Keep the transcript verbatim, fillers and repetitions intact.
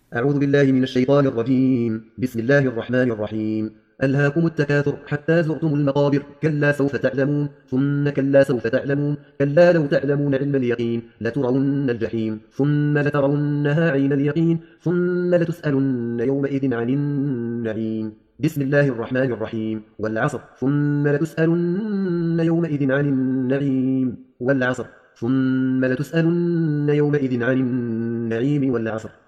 أعوذ بالله من الشيطان الرجيم. بسم الله الرحمن الرحيم. ألهاكم التكاثر حتى زرتم المقابر، كلا سوف تعلمون ثم كلا سوف تعلمون، كلا لو تعلمون علم اليقين لترون الجحيم ثم لترونها عين اليقين ثم لتسألن يومئذ عن النعيم. بسم الله الرحمن الرحيم. والعصر ثم لتسألن يومئذ عن النعيم والعصر ثم لتسألن يومئذ عن النعيم والعصر.